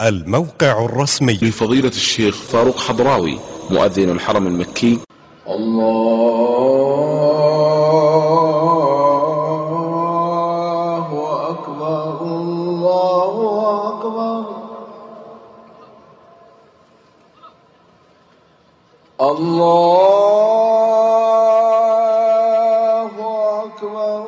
الموقع الرسمي لفضيلة الشيخ فاروق حضراوي مؤذن الحرم المكي. الله أكبر الله أكبر الله أكبر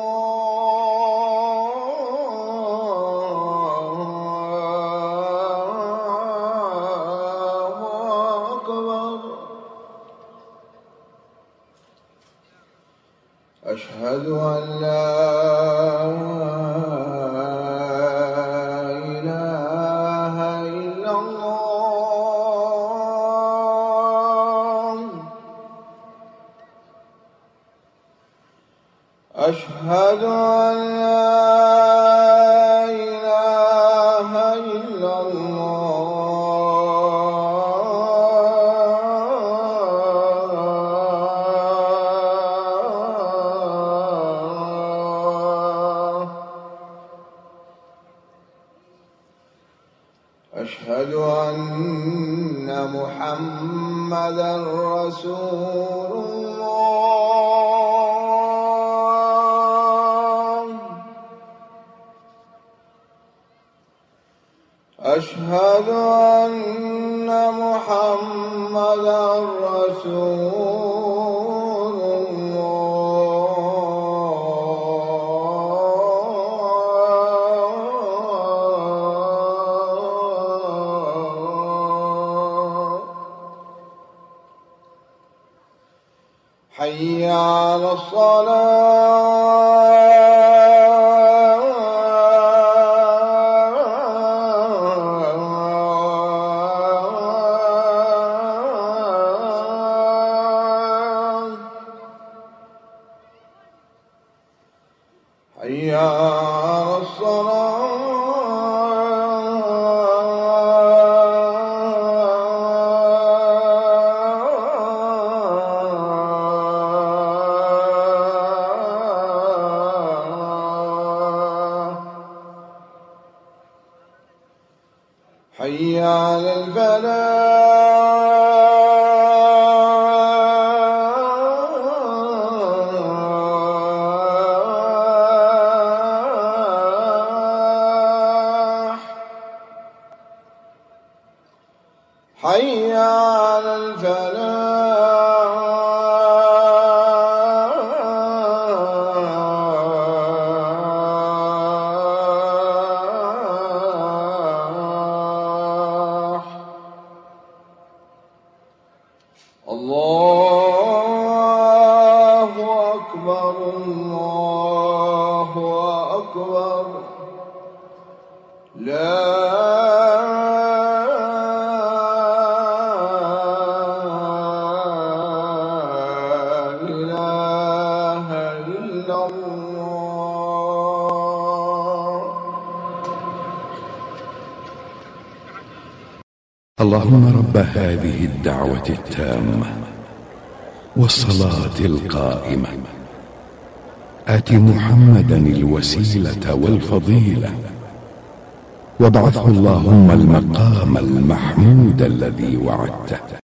أشهد أن لا إله إلا الله أشهد أن لا إله إلا أشهد أن محمدًا رسول الله أشهد أن محمدًا رسول حي على الصلاة حي على الصلاة حي على الفلاح حي على الفلاح. الله أكبر الله أكبر لا إله إلا الله. اللهم رب هذه الدعوة التامة والصلاة القائمة آت محمدا الوسيلة والفضيلة وابعثه اللهم المقام المحمود الذي وعدته.